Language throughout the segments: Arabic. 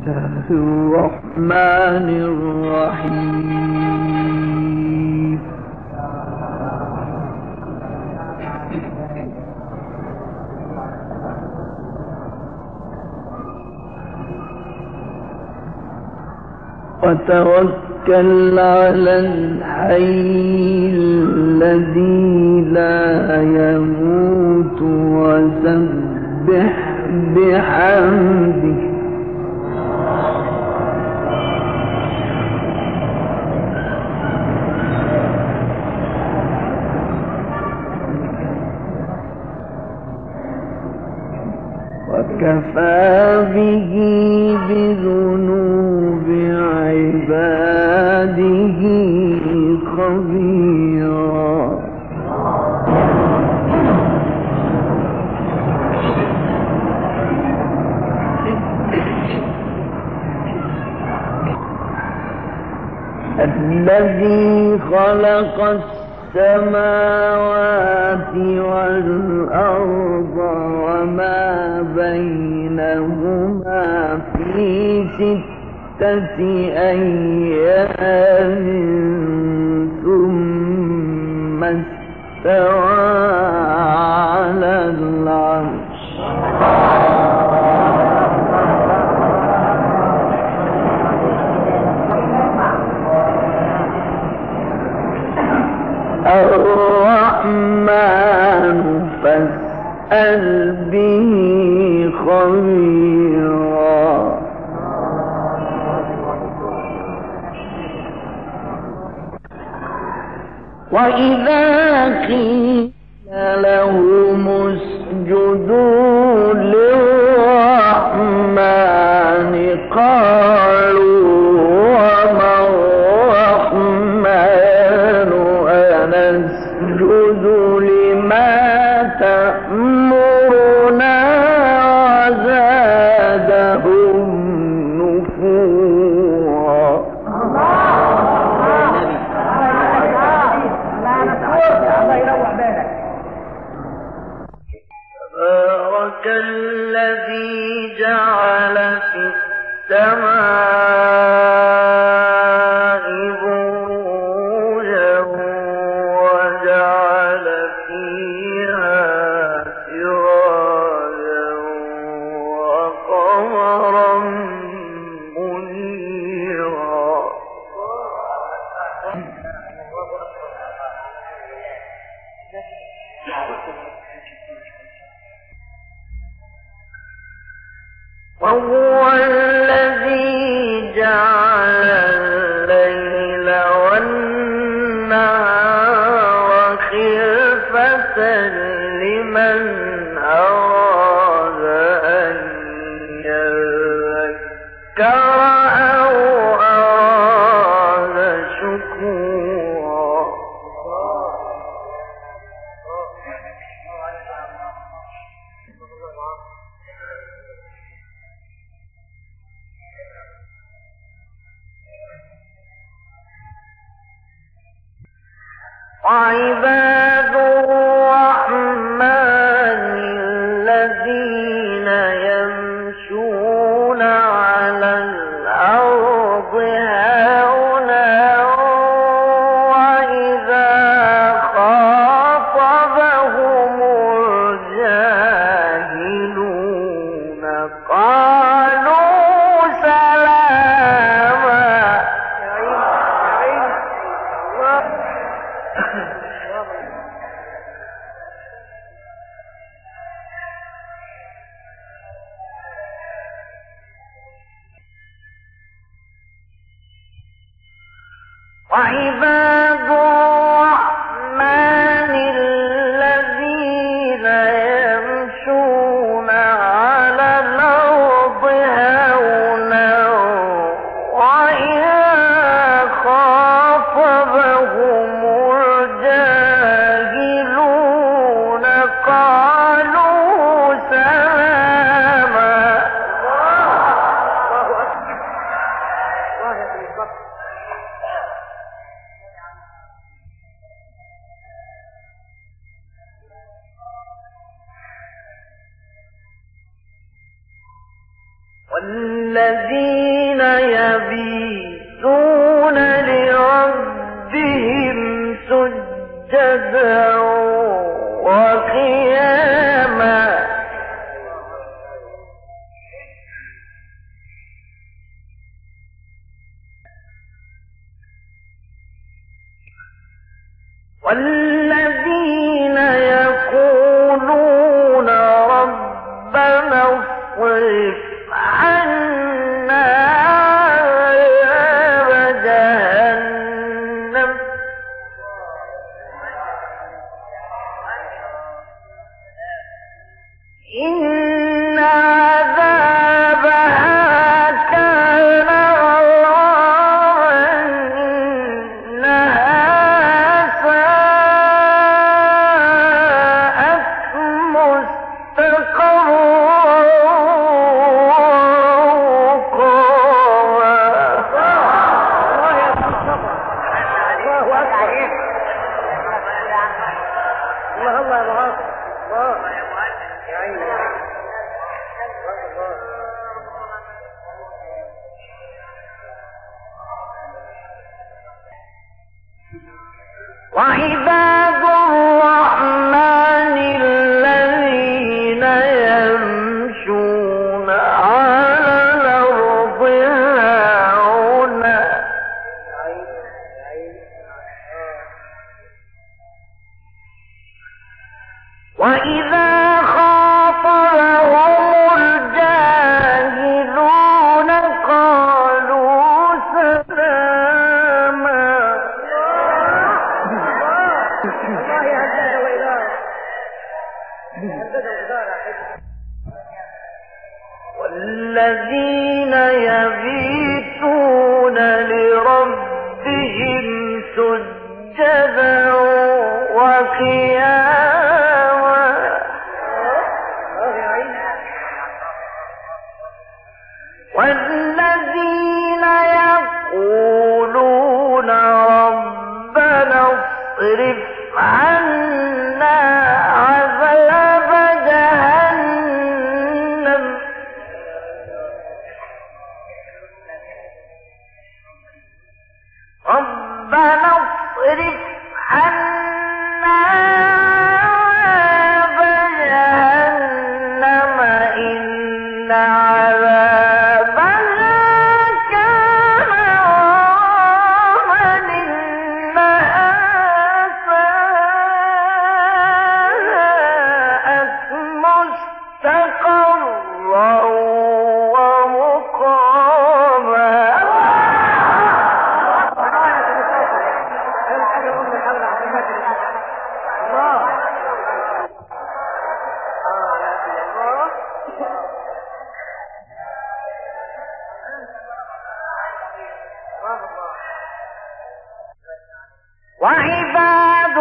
الله الرحمن الرحيم. وتوكل على الحي الذي لا يموت وسبح بحمده وكفى به بذنوب عباده خبيرا. الذي خلق السماوات والأرض وما بينهما في 6 أيام ثم استوى على العرش. الرحمن فاسأل به خبيرا. وإذا قيل لهم اسجدوا للرحمن قالوا وما الرحمن أنسجد لما تأمرنا وزادهم نفورا. تبارك الذي جعل في السماء بروجا وجعل فيها سراجا وقمرا منيرا. وهو الذي جعل الليل والنهار خلفة لمن أراد أن يذكر أو أراد شكورا. وعباد الرحمن الذين يمشون على الأرض هونا وإذا خاطبهم الجاهلون قالوا سلاما. وعباد الرحمن الذين يمشون على الأرض هونا وإذا خاطبهم الجاهلون قالوا سلاما. والذين يبيتون لربهم سجدا وقياما والذين يقولون ربنا اصرف عنا عذاب جهنم إن عذابها كان غراما إنها ساءت مستقرا ومقاما. الله يا مصطفى، الله أكبر، الله الله يا معاصر، الله يا عيني. وعباد الرحمن الذين يمشون على الأرض هونا وإذا خاطبهم الجاهلون قالوا سلاما. والذين يبيتون لربهم سجدا وقياما والذين يقولون ربنا اصرف عنا عذاب جهنم ربنا اصرف عنا عذاب جهنم إن عذابها كان غراما إنها ساءت مستقرا ومقاما. وعباد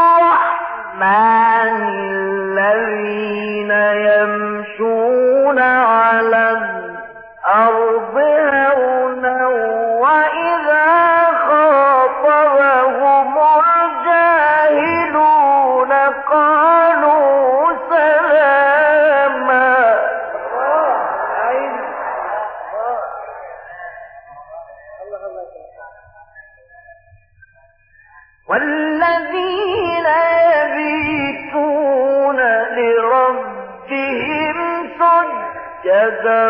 الرحمن الذين يمشون على الأرض هونا وإذا خاطبهم الجاهلون قالوا سلاما. والذين يبيتون لربهم سجدا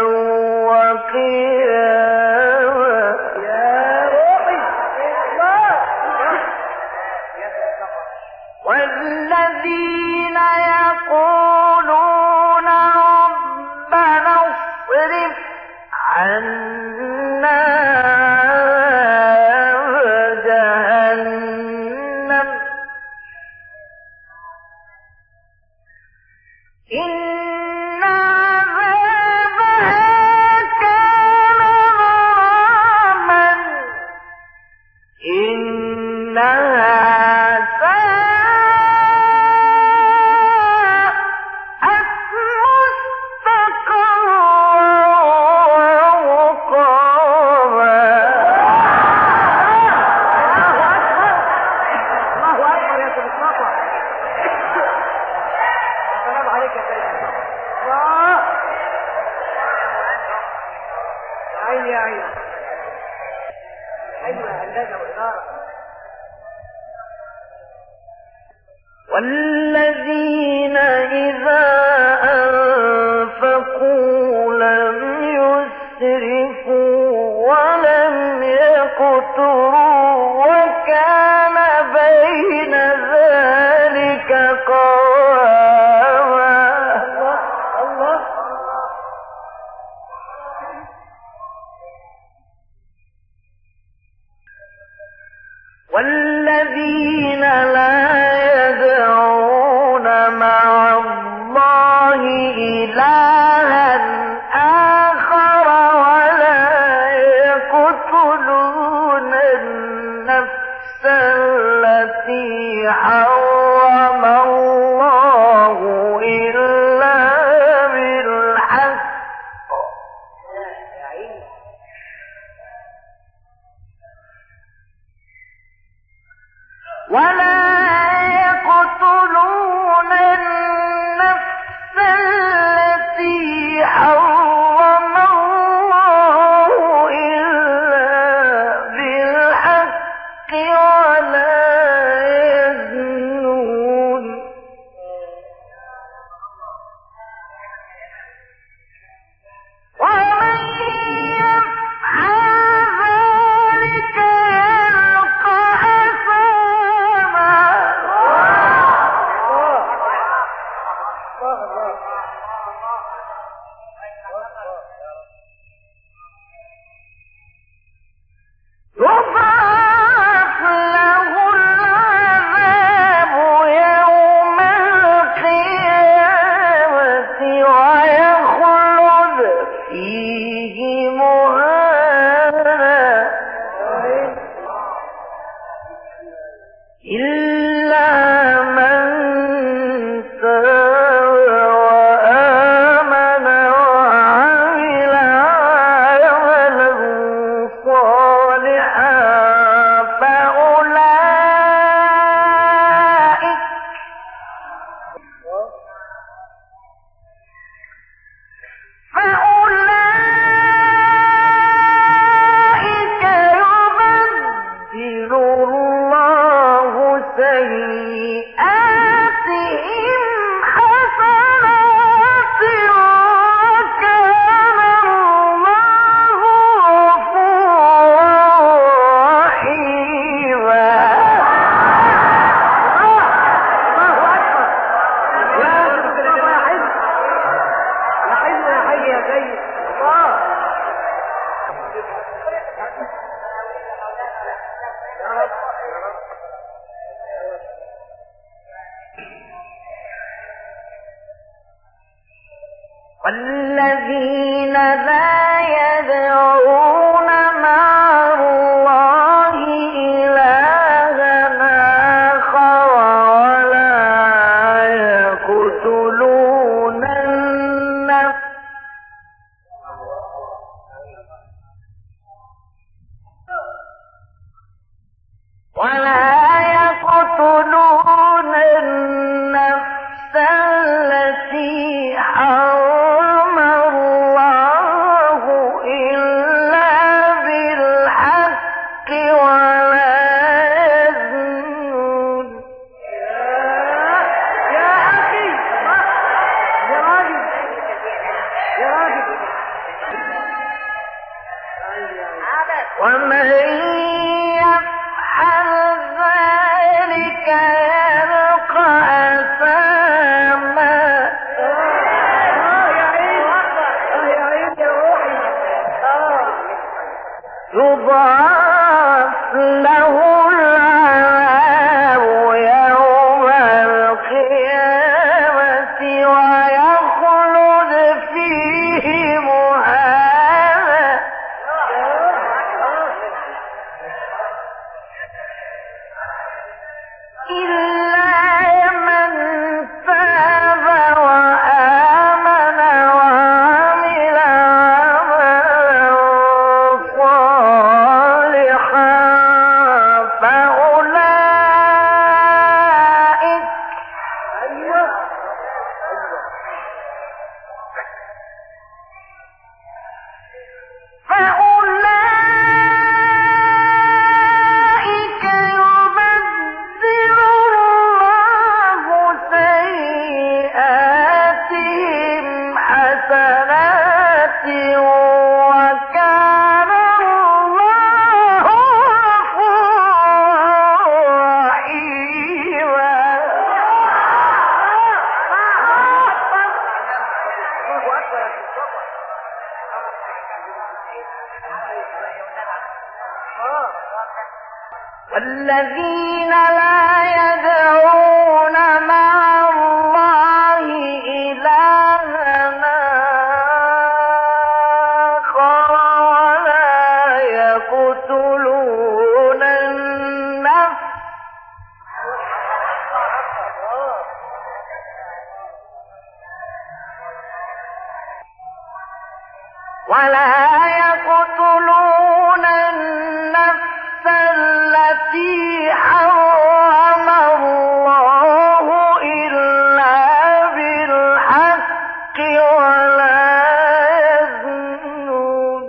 وقياما والذين يقولون ربنا اصرف عنا إن عذابها كان غراما إنها ساءت مستقرا ومقاما. عيني يا عيني. حلوة هندسة وإدارة. والذين إذا أنفقوا لم يسرفوا ولم يقتروا وكان بين ذلك قواما. الله والذين لا يدعون مع الله إلها آخر ولا يقتلون النفس التي حرم الله إلا بالحق ولا يقتلون النفس التي حرم الله إلا بالحق ولا يزنون ومن يفعل ذلك يلقى أثاما. يضاعف له العذاب يوم القيامة ويخلد فيه مهانا إلا من تاب وآمن وعمل عملا صالحا فأولئك يبدل الله سيئاتهم حسنات وكان الله غفورا رحيما. يا حلو يا حلو يا حي يا سيد. الله والذين لا يدعون مع الله إلها آخر ولا يقتلون النفس التي حرم الله إلا بالحق ولا يزنون. يا أخي يا راجل يا راجل. ومن يفعل ذلك يلقى أثاما. يا عين يا عين يا روحي. يضاعف له العذاب يوم القيامة ويخلد فيه مهانا إلا من تاب وآمن وعمل عملا صالحا والذين لا يدعون مع الله إلهنا آخر ولا يقتلون النفس التي حرم الله إلا بالحق ولا يزنون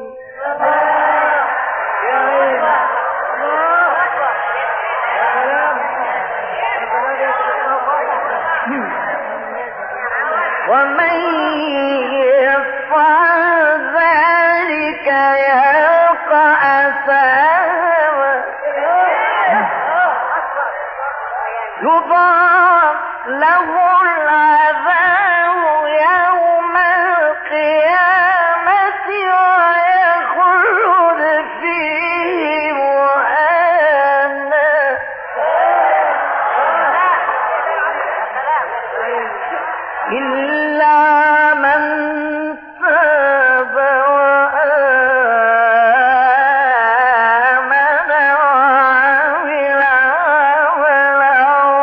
ومن يفعل ذلك يلقى أثاما يضاعف له العذاب يوم القيامة ويخلد فيه مهانا إلا من تاب وآمن وعمل عملا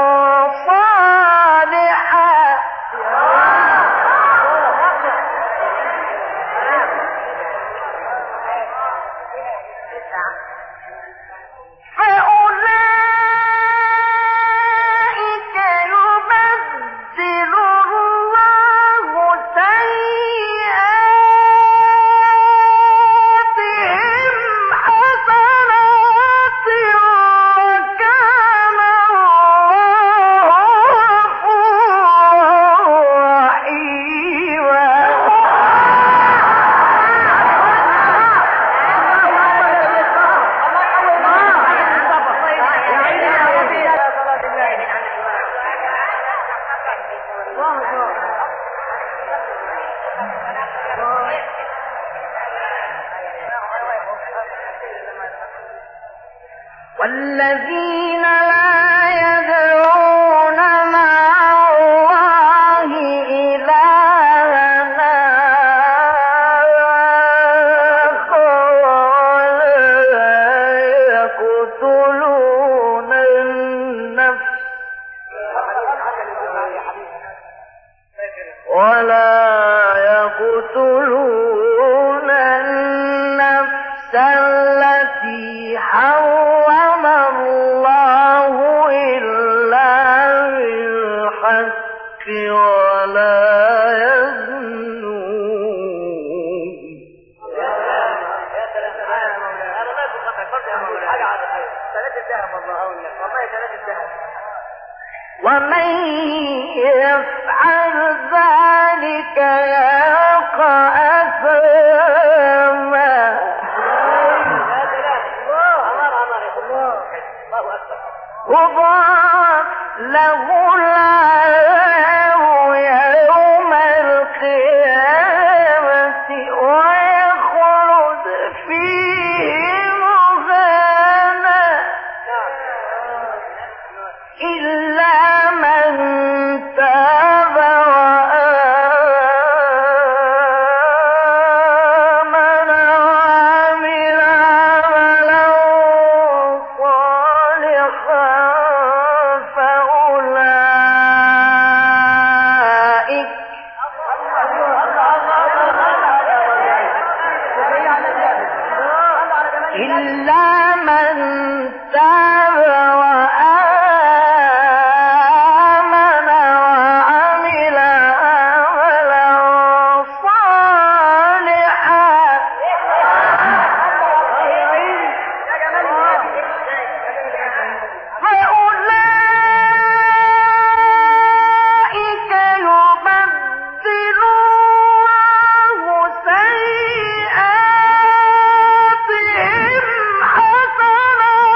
صالحا فأولئك يبدل الله سيئاتهم حسنات وكان الله غفورا رحيما والذين لا يدعون مع الله إلهنا آخر ولا يقتلون النفس التي حرم الله إلا بالحق ولا يزنون ومن يفعل ذلك يلقى أثاما يضاعف له العذاب يوم القيامة ويخلد فيه مهانا إلا من تاب وآمن وعمل عملا صالحا فأولئك إلا من تاب وآمن وعمل عملا صالحا فأولئك يبدل الله سيئاتهم حسنات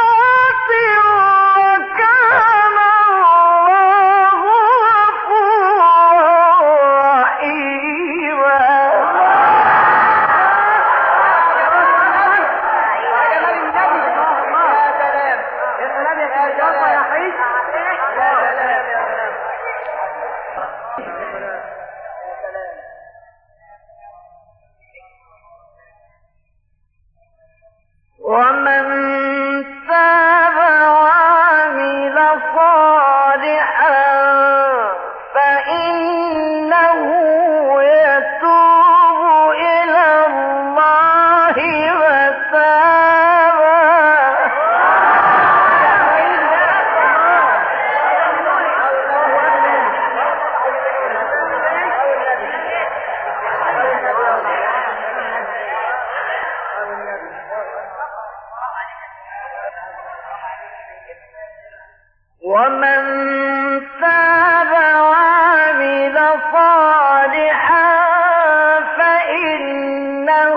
ومن تاب وعمل صالحا فإنه يتوب إلى الله متابا. ومن تاب وعمل صالحا فإنه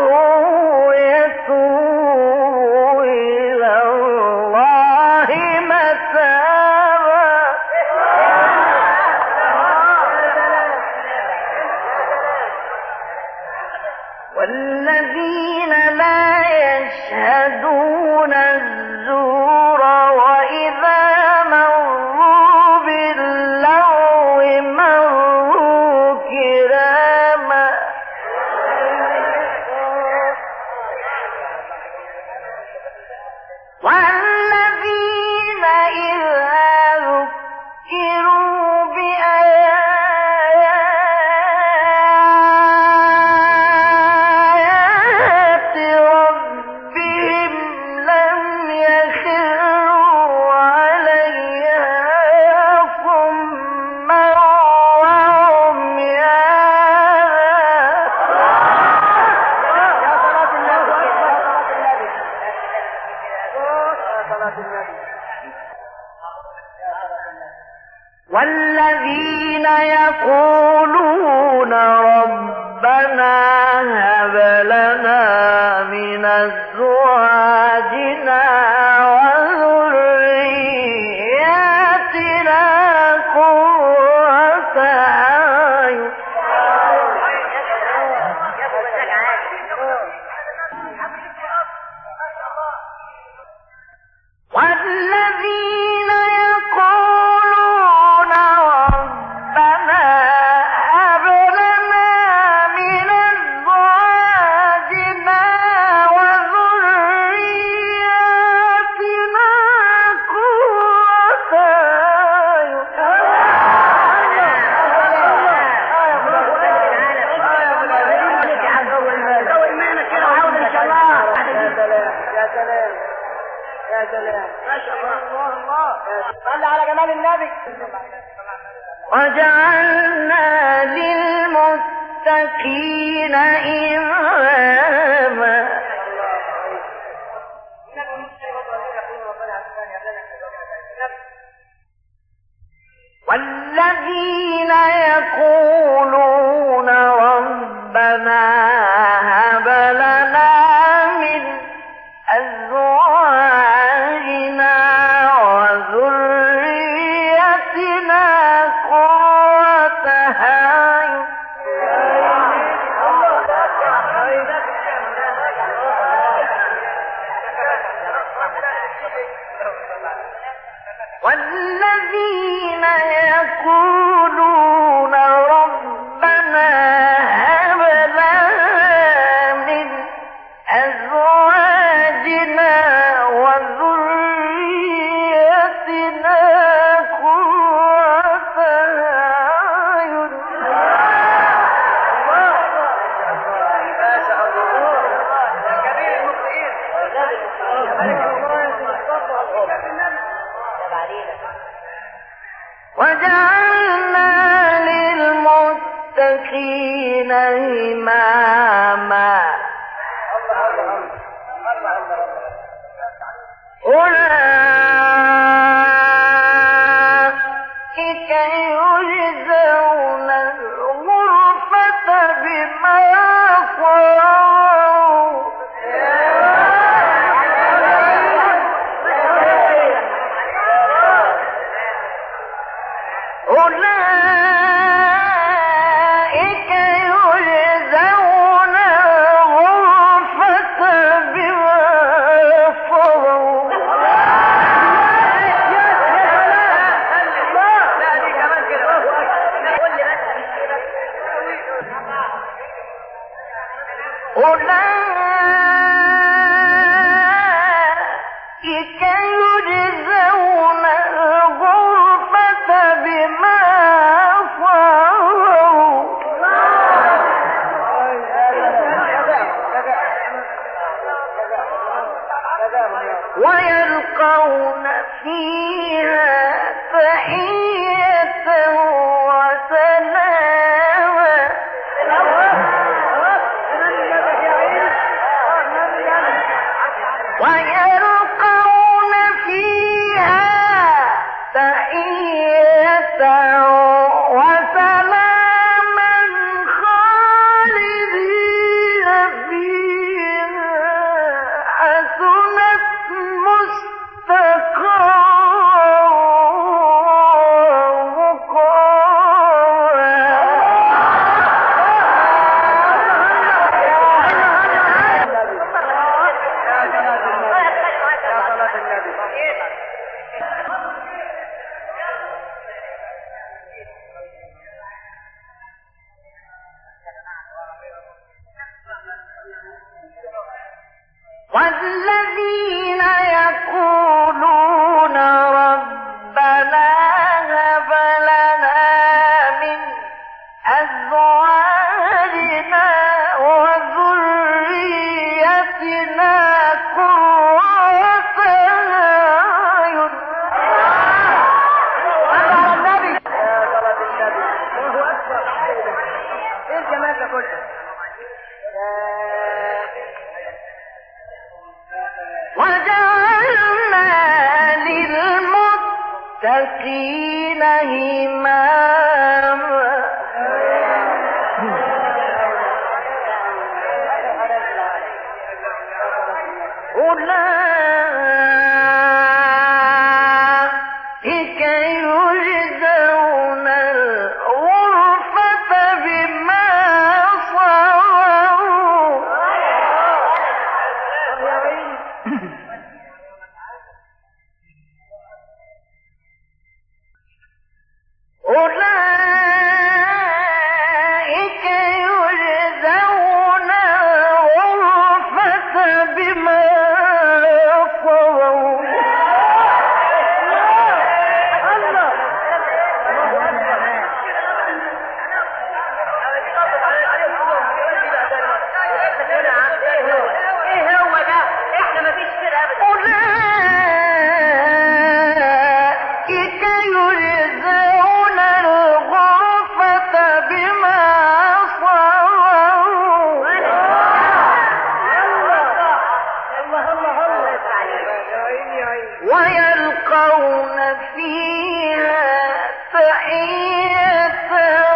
يتوب إلى الله متابا. والذين لا يشهدون الزور وإذا مروا باللغو مروا كراما. والذين إذا ذكروا بآيات ربهم لم يخروا عليها صما وعميانا. والذين يقولون ربنا هب لنا من أزواجنا وذرياتنا قرة أعين. والذين يقولون ربنا هب لنا من أزواجنا وذرياتنا قرة يا سلام ما شاء الله الله صلى على جمال النبي. وجعلنا للمتقين إماما. والذين يقولون ربنا هب لنا من أزواجنا وذريتنا قرة أعين. والذين يقولون ربنا هب لنا من أزواجنا وذريتنا قرة أعين. وجعلنا للمتقين إماما. أولئك يجزون الغرفة بما صبروا. أولئك يجزون الغرفة بما صبروا. ويلقون فيها تحية وسلاما ويلقون فيها تحية وسلاما خالدين فيها حسنت مستقرا والذين يقولون ربنا هب لنا من أزواجنا وذريتنا قرة أعين. ايه الجمال ده كله؟ وجعلنا للمتقين إماما. أولئك يجزون الغرفة بما صبروا. أولئك يجزون الغرفة بما صبروا. ايه هو ده؟ احنا مفيش كده ابدا. أولئك يجزون الغرفة بما صبروا. ويلقون فيها تحية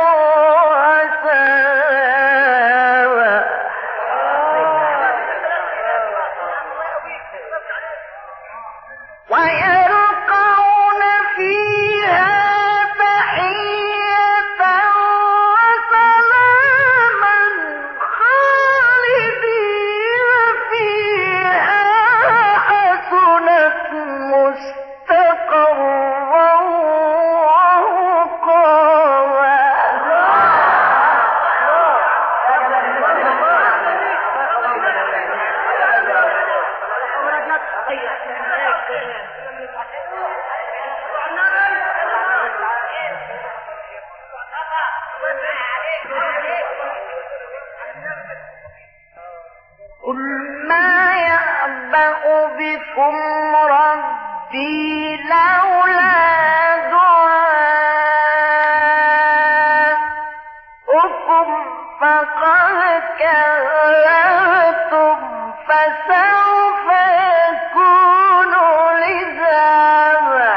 وسلاما. ويلقون فيها تحية وسلاما خالدين فيها حسنت مستقرا ومقاما. قل ما يعبأ بكم ربي لولا دعاؤكم فقد كذبتم فسوف يكون لزاما.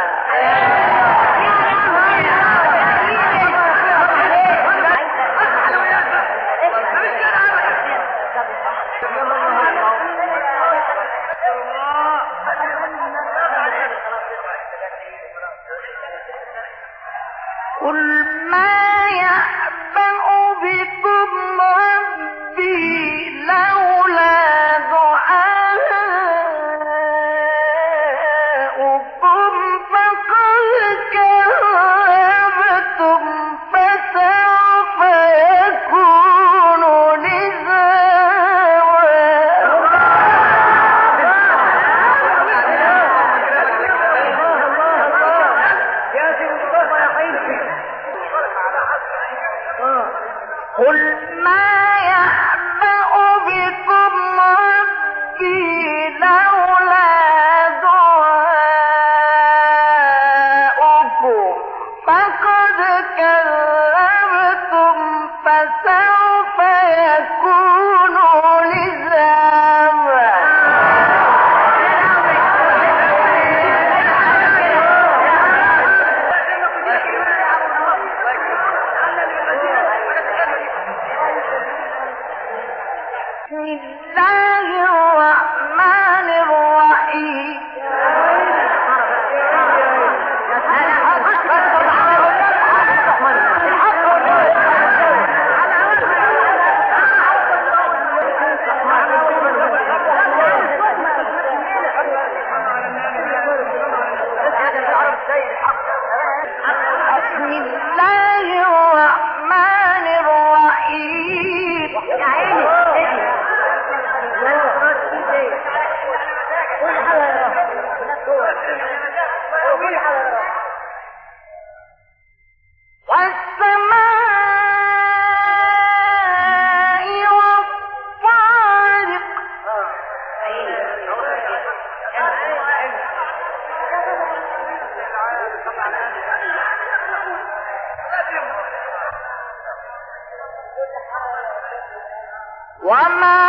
وما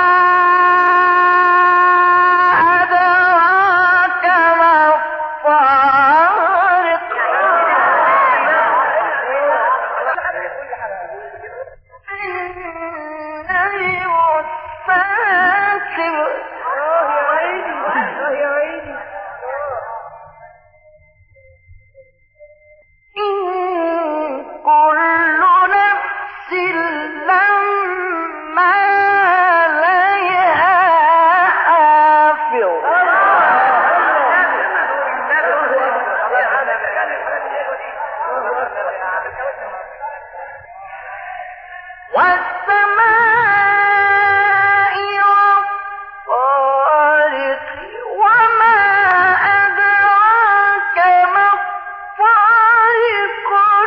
أدراك ما الطارق النجم الثاقب إن كل نفس لما عليها حافظ والسماء والطارق وما أدراك ما الطارق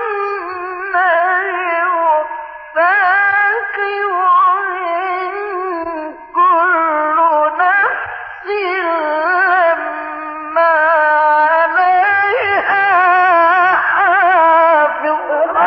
النجم الثاقب إن كل نفس لما عليها حافظ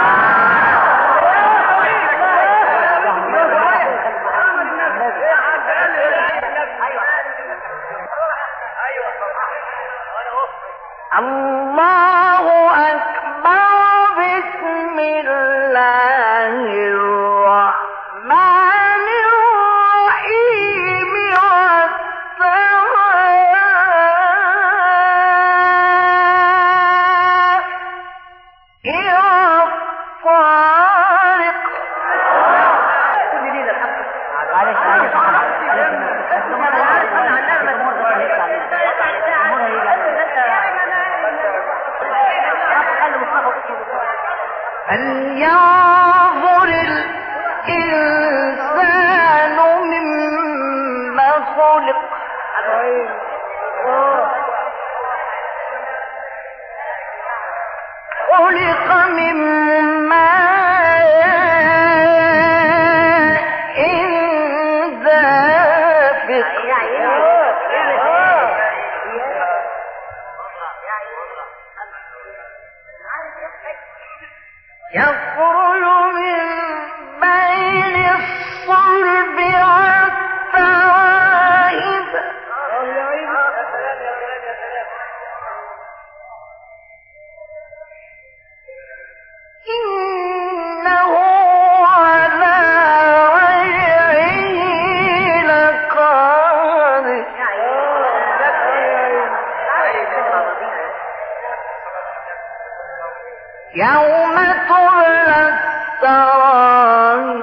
الله أكبر بسم الله الرحمن الرحيم فلينظر الإنسان مما خلق خلق من ماء دافق يخرج من بين الصلب والترائب إنه على وجهه لقادر يوم تبلى السرائر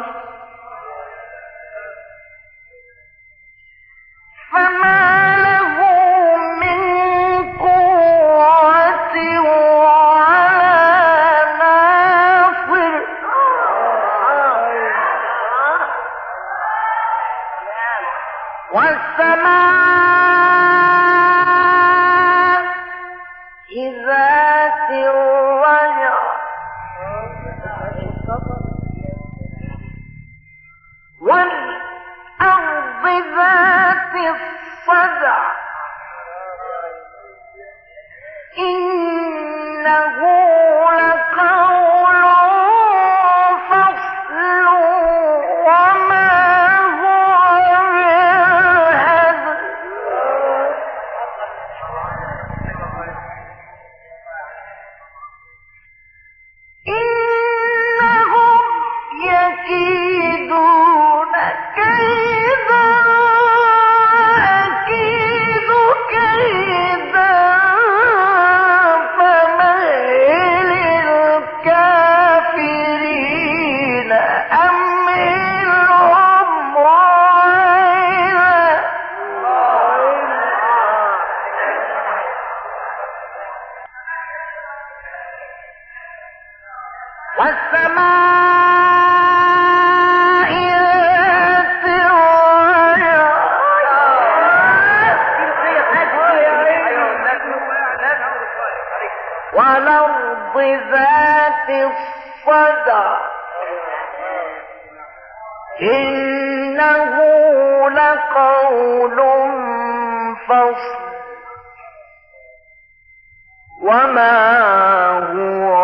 فما له من قوة ولا ناصر والسماء ذات الرجع والأرض ذات الصدع إنه لقول فصل وما هو بالهزل إنهم يكيدون كيدا أكيد كيدا فمهل الكافرين أمهلهم رويدا والسماء ذات الرجع والأرض ذات الصدع إنه لقول فصل وما هو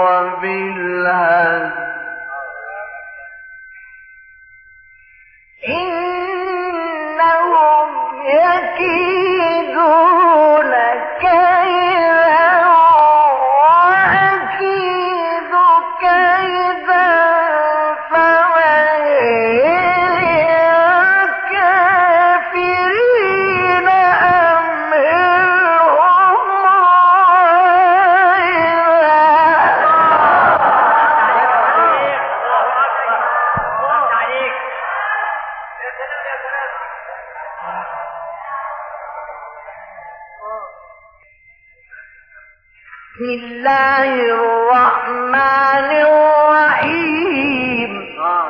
بالهزل بسم الله الرحمن الرحيم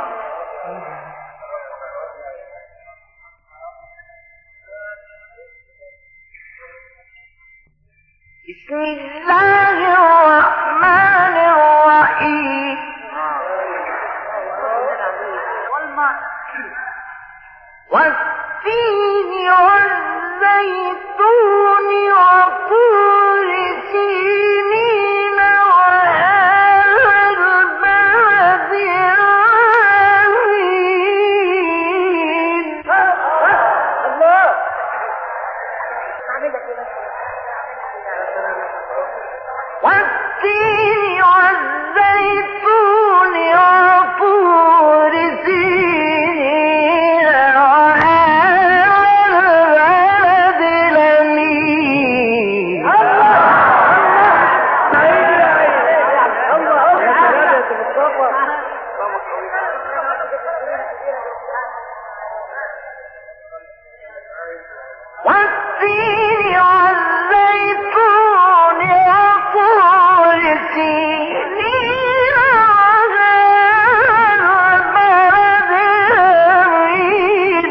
بسم الله الرحمن الرحيم والتين والزيتون وطور سينين وهذا البلد الأمين. الله والتين والزيتون وطور سينين وهذا البلد الأمين. والتين والزيتون وطور سينين وهذا البلد الأمين.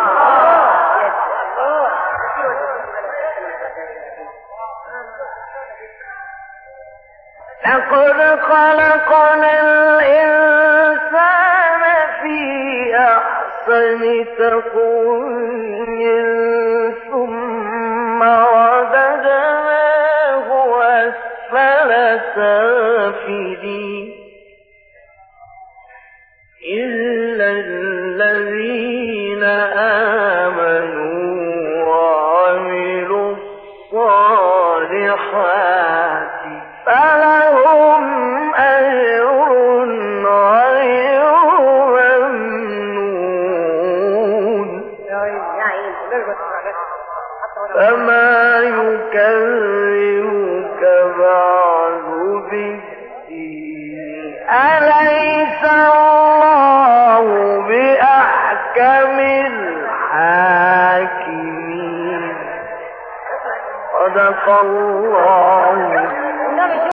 لقد خلقنا الإنسان في أحسن تقويم ثم رددناه أسفل سافلين إلا الذين آمنوا وعملوا الصالحات فلهم أجر غير ممنون. فما يكذبك بعد بالدين أليس الله بأحكم الحاكمين. صدق الله.